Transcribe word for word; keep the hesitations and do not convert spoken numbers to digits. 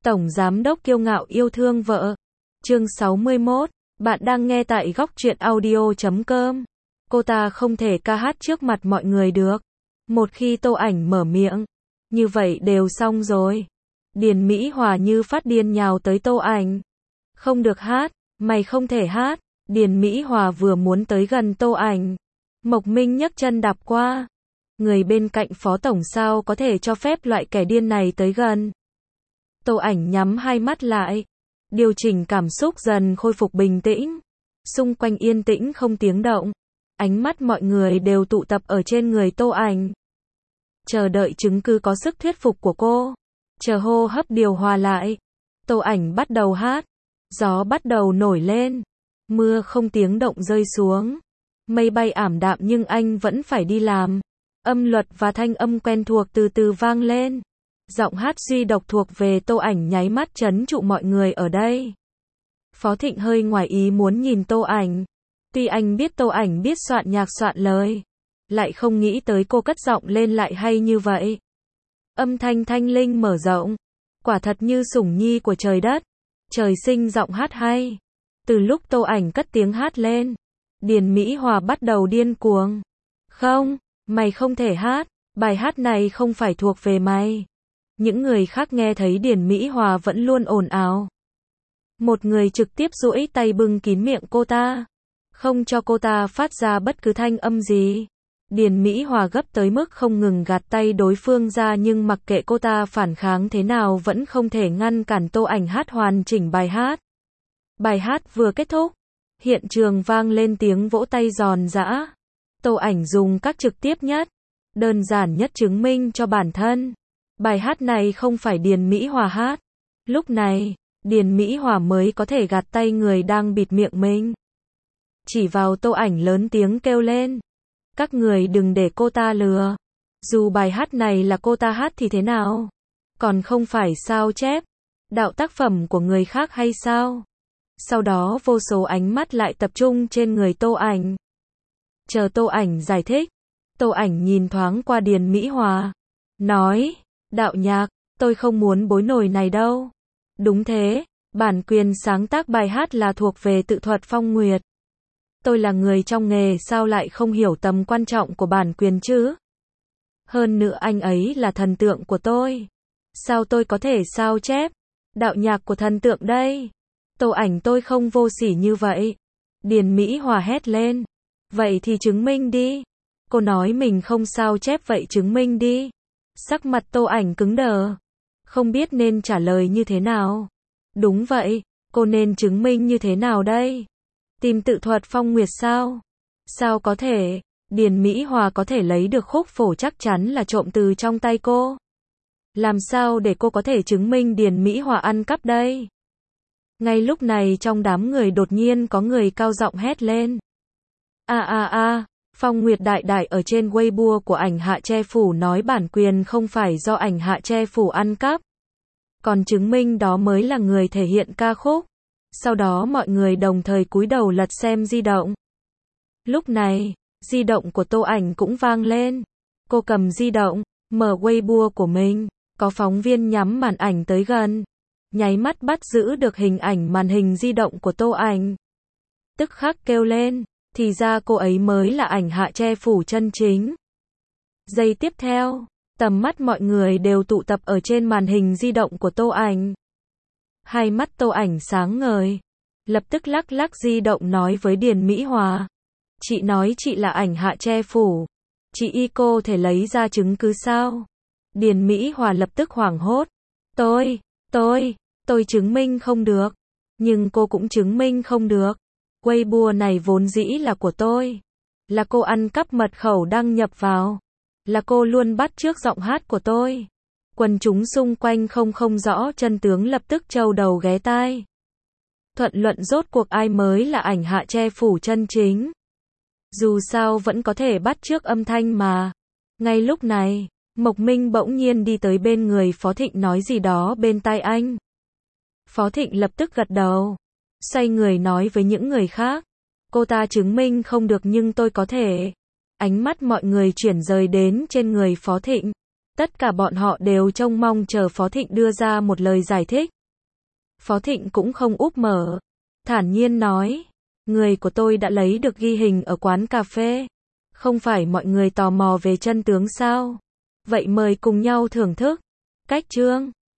Tổng giám đốc kiêu ngạo yêu thương vợ. Chương sáu mươi mốt, bạn đang nghe tại góc truyện audio chấm com. Cô ta không thể ca hát trước mặt mọi người được. Một khi Tô Ảnh mở miệng, như vậy đều xong rồi. Điền Mỹ Hòa như phát điên nhào tới Tô Ảnh. Không được hát, mày không thể hát. Điền Mỹ Hòa vừa muốn tới gần Tô Ảnh, Mộc Minh nhấc chân đạp qua. Người bên cạnh Phó Tổng sao có thể cho phép loại kẻ điên này tới gần. Tô Ảnh nhắm hai mắt lại, điều chỉnh cảm xúc dần khôi phục bình tĩnh. Xung quanh yên tĩnh không tiếng động. Ánh mắt mọi người đều tụ tập ở trên người Tô Ảnh. Chờ đợi chứng cứ có sức thuyết phục của cô. Chờ hô hấp điều hòa lại. Tô Ảnh bắt đầu hát. Gió bắt đầu nổi lên. Mưa không tiếng động rơi xuống. Mây bay ảm đạm nhưng anh vẫn phải đi làm. Âm luật và thanh âm quen thuộc từ từ vang lên. Giọng hát duy độc thuộc về Tô Ảnh nháy mắt trấn trụ mọi người ở đây. Phó Thịnh hơi ngoài ý muốn nhìn Tô Ảnh. Tuy anh biết Tô Ảnh biết soạn nhạc soạn lời, lại không nghĩ tới cô cất giọng lên lại hay như vậy. Âm thanh thanh linh mở rộng, quả thật như sủng nhi của trời đất. Trời sinh giọng hát hay. Từ lúc Tô Ảnh cất tiếng hát lên, Điền Mỹ Hòa bắt đầu điên cuồng. Không, mày không thể hát, bài hát này không phải thuộc về mày. Những người khác nghe thấy Điền Mỹ Hòa vẫn luôn ồn ào. Một người trực tiếp duỗi tay bưng kín miệng cô ta, không cho cô ta phát ra bất cứ thanh âm gì. Điền Mỹ Hòa gấp tới mức không ngừng gạt tay đối phương ra nhưng mặc kệ cô ta phản kháng thế nào vẫn không thể ngăn cản Tô Ảnh hát hoàn chỉnh bài hát. Bài hát vừa kết thúc, hiện trường vang lên tiếng vỗ tay giòn giã. Tô Ảnh dùng các trực tiếp nhất, đơn giản nhất chứng minh cho bản thân. Bài hát này không phải Điền Mỹ Hòa hát. Lúc này, Điền Mỹ Hòa mới có thể gạt tay người đang bịt miệng mình. Chỉ vào Tô Ảnh lớn tiếng kêu lên. Các người đừng để cô ta lừa. Dù bài hát này là cô ta hát thì thế nào? Còn không phải sao chép, đạo tác phẩm của người khác hay sao? Sau đó vô số ánh mắt lại tập trung trên người Tô Ảnh. Chờ Tô Ảnh giải thích, Tô Ảnh nhìn thoáng qua Điền Mỹ Hòa, nói, đạo nhạc, tôi không muốn bối nổi này đâu. Đúng thế, bản quyền sáng tác bài hát là thuộc về Tự thuật Phong Nguyệt. Tôi là người trong nghề sao lại không hiểu tầm quan trọng của bản quyền chứ? Hơn nữa anh ấy là thần tượng của tôi. Sao tôi có thể sao chép đạo nhạc của thần tượng đây? Tô Ảnh tôi không vô sỉ như vậy. Điền Mỹ Hòa hét lên. Vậy thì chứng minh đi. Cô nói mình không sao chép vậy chứng minh đi. Sắc mặt Tô Ảnh cứng đờ. Không biết nên trả lời như thế nào. Đúng vậy, cô nên chứng minh như thế nào đây? Tìm Tự thuật Phong Nguyệt sao? Sao có thể? Điền Mỹ Hòa có thể lấy được khúc phổ chắc chắn là trộm từ trong tay cô. Làm sao để cô có thể chứng minh Điền Mỹ Hòa ăn cắp đây? Ngay lúc này trong đám người đột nhiên có người cao giọng hét lên. A a a, Phong Nguyệt đại đại ở trên Weibo của ảnh Hạ Che Phủ nói bản quyền không phải do ảnh Hạ Che Phủ ăn cắp. Còn chứng minh đó mới là người thể hiện ca khúc. Sau đó mọi người đồng thời cúi đầu lật xem di động. Lúc này, di động của Tô Ảnh cũng vang lên. Cô cầm di động, mở Weibo của mình, có phóng viên nhắm màn ảnh tới gần. Nháy mắt bắt giữ được hình ảnh màn hình di động của Tô Ảnh. Tức khắc kêu lên, thì ra cô ấy mới là ảnh Hạ Che Phủ chân chính. Giây tiếp theo, tầm mắt mọi người đều tụ tập ở trên màn hình di động của Tô Ảnh. Hai mắt Tô Ảnh sáng ngời, lập tức lắc lắc di động nói với Điền Mỹ Hòa. Chị nói chị là ảnh Hạ Che Phủ. Chị y cô thể lấy ra chứng cứ sao? Điền Mỹ Hòa lập tức hoảng hốt. Tôi, tôi, tôi chứng minh không được. Nhưng cô cũng chứng minh không được. Weibo này vốn dĩ là của tôi. Là cô ăn cắp mật khẩu đăng nhập vào. Là cô luôn bắt chước giọng hát của tôi. Quần chúng xung quanh không không rõ chân tướng lập tức trâu đầu ghé tai. Thuận luận rốt cuộc ai mới là ảnh Hạ Che Phủ chân chính. Dù sao vẫn có thể bắt chước âm thanh mà. Ngay lúc này, Mộc Minh bỗng nhiên đi tới bên người Phó Thịnh nói gì đó bên tai anh. Phó Thịnh lập tức gật đầu. Xoay người nói với những người khác. Cô ta chứng minh không được nhưng tôi có thể. Ánh mắt mọi người chuyển rời đến trên người Phó Thịnh. Tất cả bọn họ đều trông mong chờ Phó Thịnh đưa ra một lời giải thích. Phó Thịnh cũng không úp mở, thản nhiên nói, người của tôi đã lấy được ghi hình ở quán cà phê. Không phải mọi người tò mò về chân tướng sao? Vậy mời cùng nhau thưởng thức. Cách chương